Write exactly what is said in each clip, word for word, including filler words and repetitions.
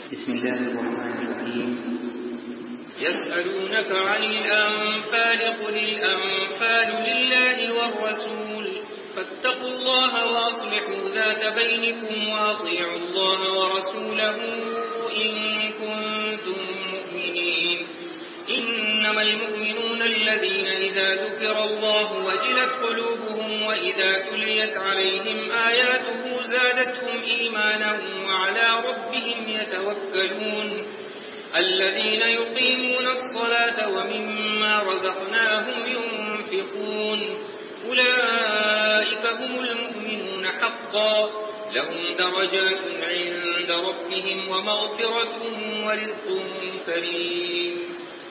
بسم الله الرحمن الرحيم. يسألونك عن الأنفال قل الأنفال لله والرسول فاتقوا الله وأصلحوا ذات بينكم وأطيعوا الله ورسوله إن كنتم مؤمنين. إنما المؤمنون الذين إذا ذكر الله وجلت قلوبهم وإذا تليت عليهم آياته زادتهم إيمانا وعلى ربهم يتوكلون. الذين يقيمون الصلاة ومما رزقناهم ينفقون أولئك هم المؤمنون حقا لهم درجات عند ربهم ومغفرة ورزق كريم.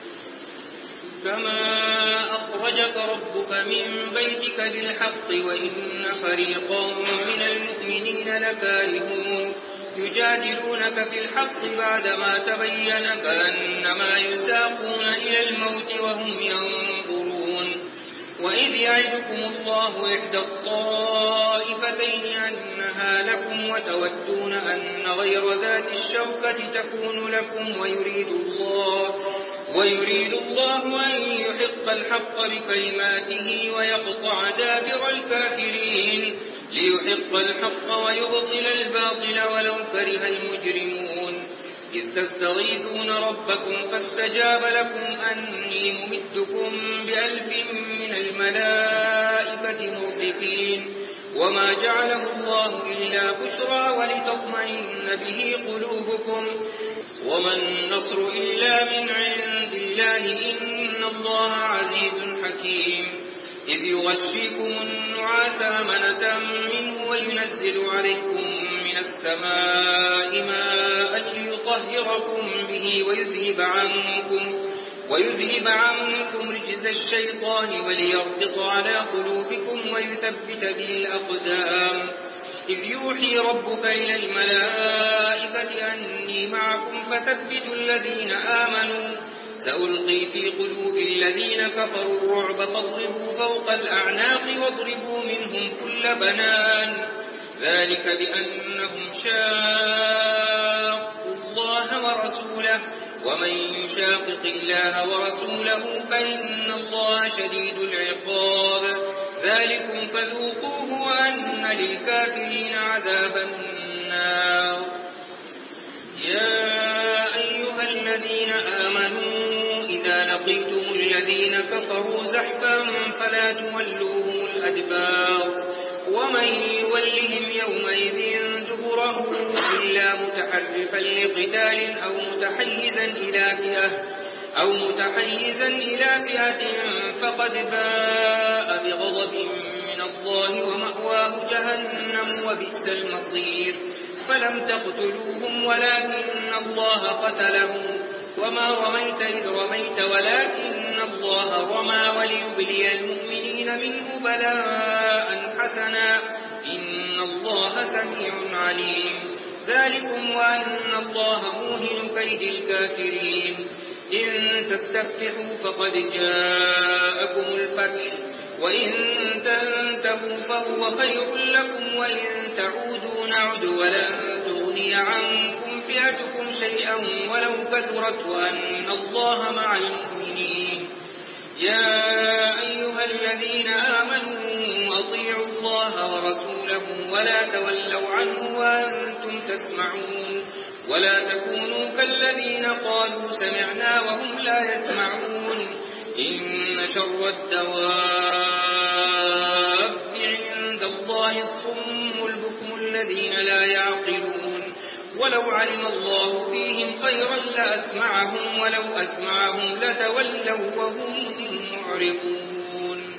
كما أخرجك ربك من بيتك بالحق وإن فريقا من المؤمنين لكارهون يجادلونك في الحق بعدما تبين كأنما يساقون إلى الموت وهم ينظرون. وإذ يعدكم الله إحدى الطائفتين أنها لكم وتودون أن غير ذات الشوكة تكون لكم ويريد الله ويريد الله أن يحق الحق بكلماته ويقطع دابر الكافرين ليحق الحق ويبطل الباطل ولو كره المجرمون. إذ تستغيثون ربكم فاستجاب لكم أني ممدكم بألف من الملائكة مردفين. وما جعله الله إلا بشرى ولتطمئن به قلوبكم وما النصر إلا من عند الله إن الله عزيز حكيم. إذ يغشيكم النعاس أمنة منه وينزل عليكم من السماء ماء ليطهركم به ويذهب عنكم ويذهب عنكم رجز الشيطان وليربط على قلوبكم ويثبت به الأقدام. إذ يوحي ربك إلى الملائكة أني معكم فثبتوا الذين آمنوا سألقي في قلوب الذين كفروا الرعب فاضربوا فوق الأعناق واضربوا منهم كل بنان ذلك بأنهم شاقوا الله ورسوله ومن يشاقق الله ورسوله فإن الله شديد العقاب. ذلكم فذوقوه وأن للكافرين عذاب النار. يا أيها الذين آمنوا إذا لقيتم الذين كفروا زحفا فلا تولوهم الأدبار ومن يولهم يومئذ دبره إلا متحرفا لقتال أو متحيزا إلى فئة أو متحيزا إلى فئة فقد باء بغضب من الله ومأواه جهنم وبئس المصير. فلم تقتلوهم ولكن الله قتلهم وما رميت إذ رميت ولكن الله رمى وليبلي المؤمنين منه بلاء حسنا إن الله سميع عليم. ذلكم وأن الله موهن كيد الكافرين. إن تستفتحوا فقد جاءكم الفتح وإن تنتهوا فهو خير لكم وإن تعودوا نعد ولن تغني عنكم فئتكم شيئا ولو كثرت وأن الله مع المؤمنين. يا أيها الذين آمنوا أطيعوا الله ورسوله ولا تولوا عنه وأنتم تسمعون ولا تكونوا كالذين قالوا سمعنا وهم لا يسمعون. إن شر الدواب عند الله الصم البكم الذين لا يعقلون. ولو علم الله فيهم خيرا لأسمعهم ولو أسمعهم لتولوا وهم معرضون.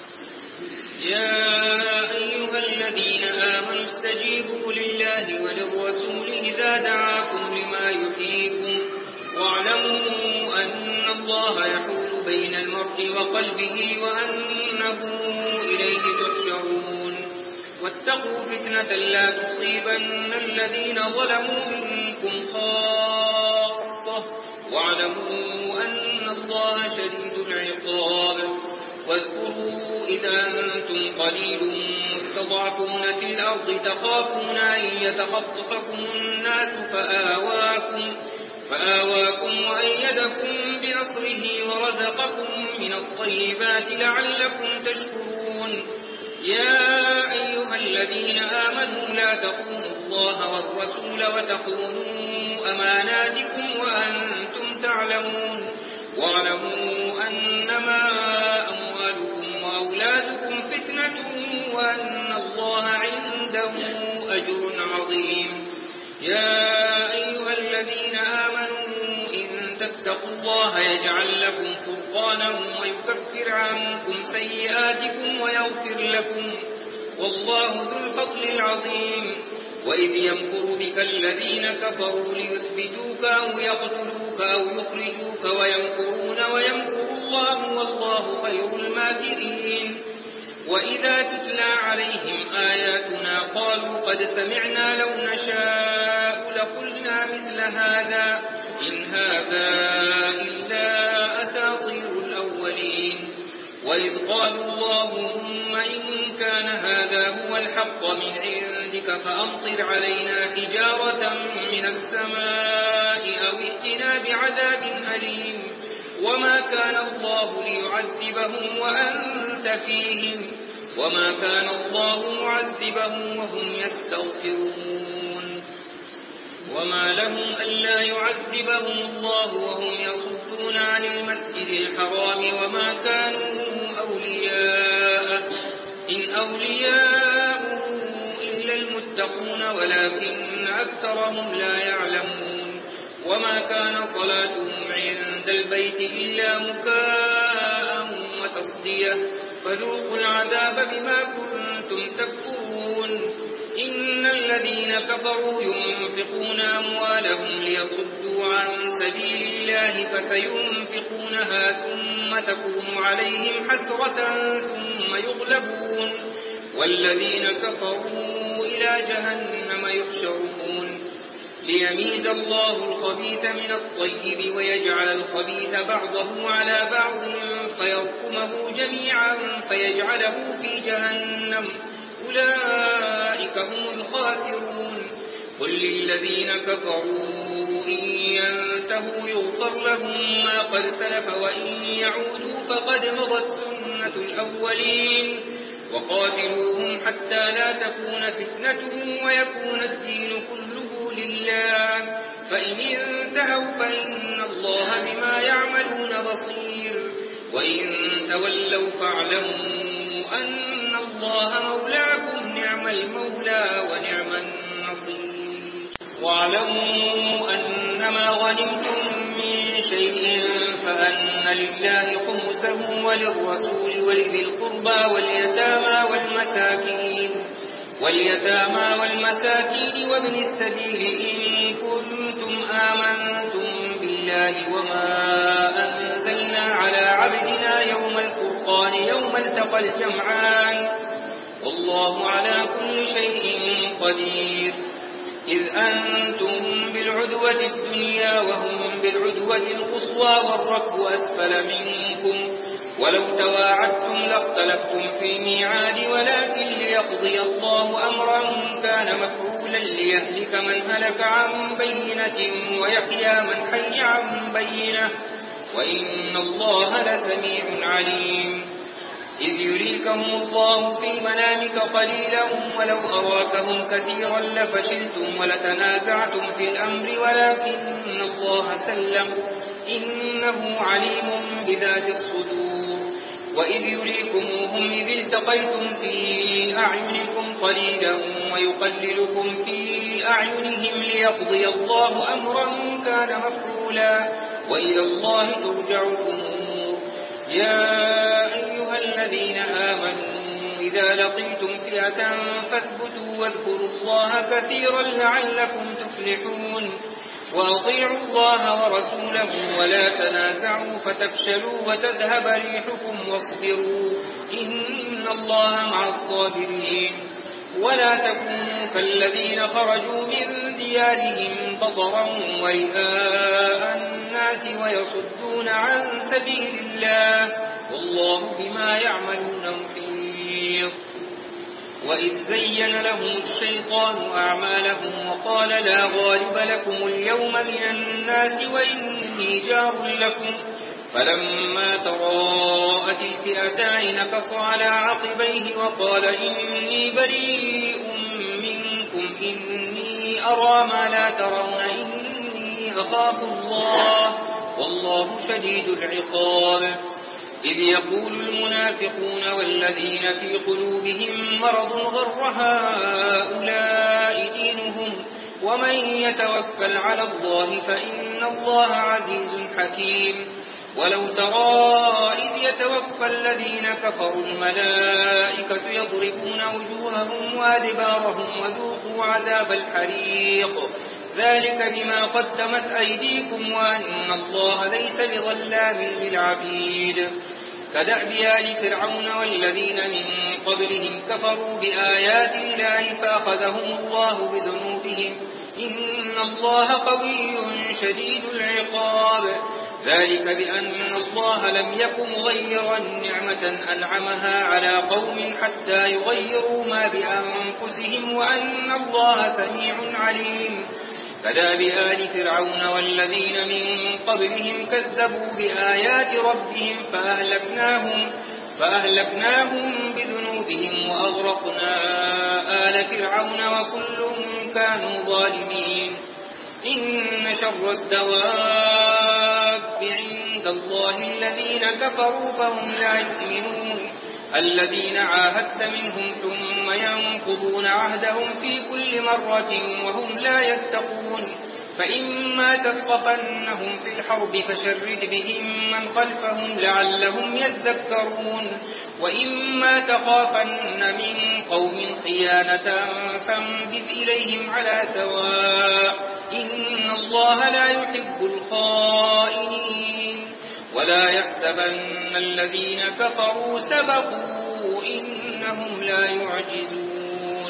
يا أيها الذين آمنوا استجيبوا لله وللرسول إذا دعاكم لما يحييكم واعلموا أن الله يحول بين المرء وقلبه وأنه إليه تحشرون. واتقوا فتنة لا تصيبن الذين ظلموا منكم خاصة واعلموا أن الله شديد العقاب. واذكروا إذ أنتم قليل مستضعفون في الأرض تخافون أن يتخطفكم الناس فآواكم, فآواكم وأيدكم بنصره ورزقكم من الطيبات لعلكم تشكرون. يا أيها الذين آمنوا لا تخونوا الله والرسول وتخونوا أماناتكم وأنتم تعلمون. واعلموا أنما أموالكم وأولادكم فتنة وأن الله عنده أجر عظيم. يا أيها الذين آمنوا إن تتقوا الله يجعل لكم فرقانا ويكفر عنكم سيئاتكم ويغفر لكم والله ذو الفضل العظيم. وإذ يمكر بك الذين كفروا ليثبتوك أو يقتلوك أو يخرجوك ويمكرون ويمكر الله والله خير الماكرين. وإذا تتلى عليهم آياتنا قالوا قد سمعنا لو نشاء لقلنا مثل هذا إن هذا إلا أساطير الأولين. وإذ قالوا اللهم إن كان هذا هو الحق من عندك فأمطر علينا حجارة من السماء أو ائتنا بعذاب أليم. وما كان الله ليعذبهم وأنت فيهم وما كان الله معذبهم وهم يستغفرون. وما لهم ألا يعذبهم الله وهم يصدون عن المسجد الحرام وما كانوا أولياءه إن أولياءه إلا المتقون ولكن أكثرهم لا يعلمون. وما كان صلاتهم عند البيت إلا مكاء وتصدية فذوقوا العذاب بما كنتم تكفرون. إن الذين كفروا ينفقون أموالهم ليصدوا عن سبيل الله فسينفقونها ثم تكون عليهم حسرة ثم يغلبون والذين كفروا إلى جهنم يحشرون. ليميز الله الخبيث من الطيب ويجعل الخبيث بعضه على بعض فيركمه جميعا فيجعله في جهنم أولئك هم الخاسرون. قل للذين كفروا إن ينتهوا يغفر لهم ما قد سلف وإن يعودوا فقد مضت سنة الأولين. وقاتلوهم حتى لا تكون فتنة ويكون الدين كله لله فإن انتهوا فإن الله بما يعملون بصير. وإن تولوا فاعلموا أن الله مولاكم نعم المولى ونعم النصير. واعلموا أنما غنمتم من شيء فأن لله خمسه وللرسول ولذي القربى واليتامى والمساكين واليتامى والمساكين وابن السبيل إن كنتم آمنتم بالله وما أنزلنا على عبدنا يوم الفرقان يوم التقى الجمعان والله على كل شيء قدير. إذ أنتم بالعدوة الدنيا وهم بالعدوة القصوى والركب أسفل منكم ولو تواعدتم لاختلفتم في الميعاد ولكن ليقضي الله أمرا كان مفعولا ليهلك من هلك عن بينة ويحيى من حي عن بينة وإن الله لسميع عليم. إذ يريكهم الله في منامك قليلا ولو أراكهم كثيرا لفشلتم ولتنازعتم في الأمر ولكن الله سلم إنه عليم بذات الصدور. وإذ يريكموهم إذ التقيتم في أعينكم قليلا ويقللكم في أعينهم ليقضي الله أمرا كان مفعولا وإلى الله ترجع الأمور. يا أيها الذين آمنوا إذا لقيتم فئة فاثبتوا واذكروا الله كثيرا لعلكم تفلحون. وأطيعوا الله ورسوله ولا تنازعوا فتفشلوا وتذهب ريحكم واصبروا إن الله مع الصابرين. ولا تكونوا كالذين خرجوا من ديارهم بطرا ورئاء الناس ويصدون عن سبيل الله والله بما يعملون محيط. وإذ زين لهم الشيطان أعمالهم وقال لا غالب لكم اليوم من الناس وإني جار لكم فلما تراءت الفئتان نكص على عقبيه وقال إني بريء منكم إني أرى ما لا ترون إني أخاف الله والله شديد العقاب إذ يقول المنافقون والذين في قلوبهم مرض غر هؤلاء دينهم ومن يتوكل على الله فإن الله عزيز حكيم ولو ترى إذ يتوفى الذين كفروا الملائكة يضربون وجوههم وأدبارهم وذوقوا عذاب الحريق ذلك بما قدمت أيديكم وأن الله ليس بظلام للعبيد كدأب آل فرعون والذين من قبلهم كفروا بآيات الله فأخذهم الله بذنوبهم إن الله قوي شديد العقاب ذلك بأن الله لم يكن مغيرا نعمة أنعمها على قوم حتى يغيروا ما بأنفسهم وأن الله سميع عليم كدأب آل فرعون والذين من قبلهم كذبوا بآيات ربهم فأهلكناهم, فأهلكناهم بذنوبهم وأغرقنا آل فرعون وكل كانوا ظالمين إن شر الدواب عند الله الذين كفروا فهم لا يؤمنون الذين عاهدت منهم ثم ينقضون عهدهم في كل مرة وهم لا يتقون فإما تثقفنهم في الحرب فشرد بهم من خلفهم لعلهم يذكرون وإما تخافن من قوم خيانة فانبذ إليهم على سواء إن الله لا يحب الخائنين ولا يحسبن الذين كفروا سبقوا إنهم لا يعجزون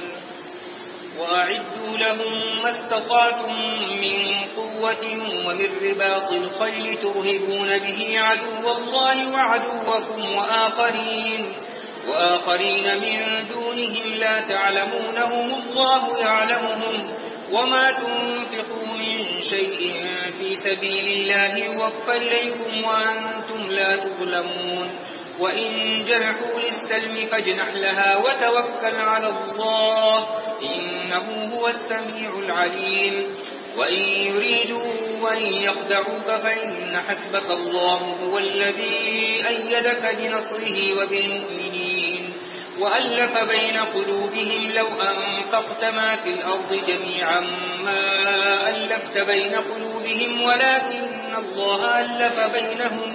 وأعدوا لهم ما استطعتم من قوة ومن رباط الخيل ترهبون به عدو الله وعدوكم وآخرين وآخرين من دونهم لا تعلمونهم الله يعلمهم وما تنفقوا من شيء في سبيل الله يوفى إليكم وأنتم لا تظلمون وإن جنحوا للسلم فاجنح لها وتوكل على الله إنه هو السميع العليم وإن يريدوا أن يخدعوك فإن حسبك الله هو الذي أيدك بنصره وبالمؤمنين وألف بين قلوبهم لو أنفقت ما في الأرض جميعا ما ألفت بين قلوبهم ولكن الله ألف بينهم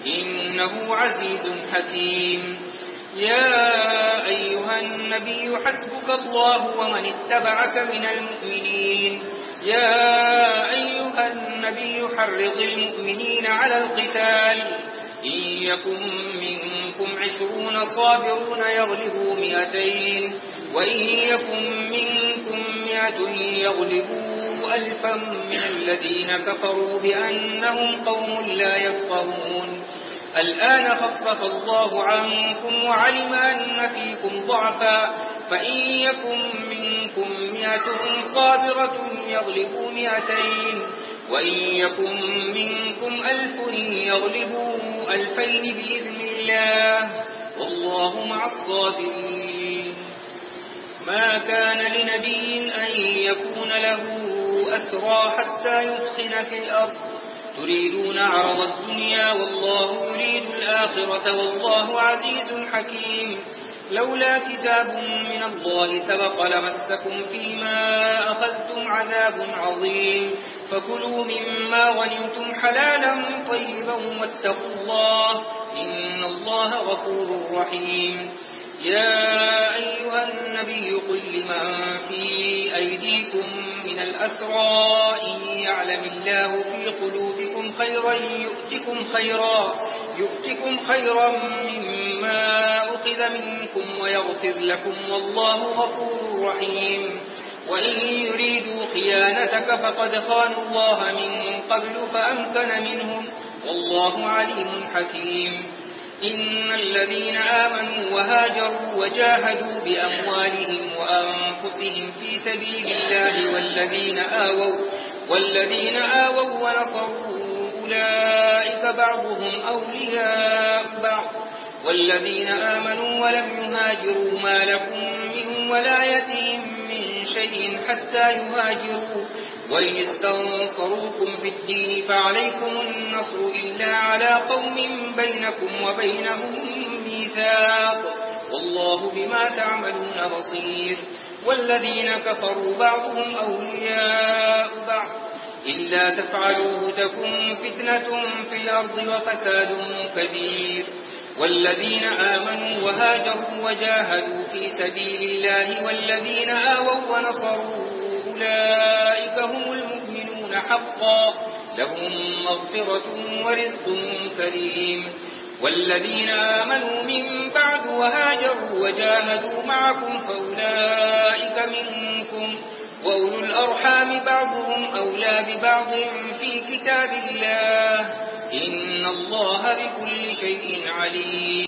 إنه عزيز حكيم يا أيها النبي حسبك الله ومن اتبعك من المؤمنين يا أيها النبي حرض المؤمنين على القتال إن يكن منكم عشرون صابرون يغلبوا مئتين وإن يكن منكم مئة يغلبوا ألفا من الذين كفروا بأنهم قوم لا يفقهون الآن خفف الله عنكم وعلم أن فيكم ضعفا فإن يكن منكم مئة صابرة يغلبوا مئتين وإن يكن منكم ألف يغلبوا ألفين بإذن الله والله مع الصابرين ما كان لنبي أن يكون له أسرى حتى يسخن في الأرض تريدون عرض الدنيا والله يريد الآخرة والله عزيز حكيم لولا كتاب من الله سبق لمسكم فيما أخذتم عذاب عظيم فكلوا مما غنمتم حلالا طيبا واتقوا الله إن الله غفور رحيم يا أيها النبي قل لمن في أيديكم من الأسرى إن يعلم الله في قلوبكم خيرا يؤتكم خيرا يؤتكم خيرا مما أخذ منكم ويغفر لكم والله غفور رحيم وإن يريدوا خيانتك فقد خانوا الله من قبل فأمكن منهم والله عليم حكيم إن الذين آمنوا وهاجروا وجاهدوا بأموالهم وأنفسهم في سبيل الله والذين آووا والذين آووا ونصروا أولئك بعضهم أولياء بعض والذين آمنوا ولم يهاجروا ما لكم من ولايتهم من شيء حتى يهاجروا وإن استنصروكم في الدين فعليكم النصر إلا على قوم بينكم وبينهم ميثاق والله بما تعملون بصير والذين كفروا بعضهم أولياء بعض إلا تفعلوه تكن فتنة في الأرض وفساد كبير والذين آمنوا وهاجروا وجاهدوا في سبيل الله والذين آووا ونصروا أولئك هم المؤمنون حقا لهم مغفرة ورزق كريم والذين آمنوا من بعد وهاجروا وجاهدوا معكم فأولئك منكم وأولو الأرحام بعضهم أولى ببعض في كتاب الله إن الله بكل شيء عليم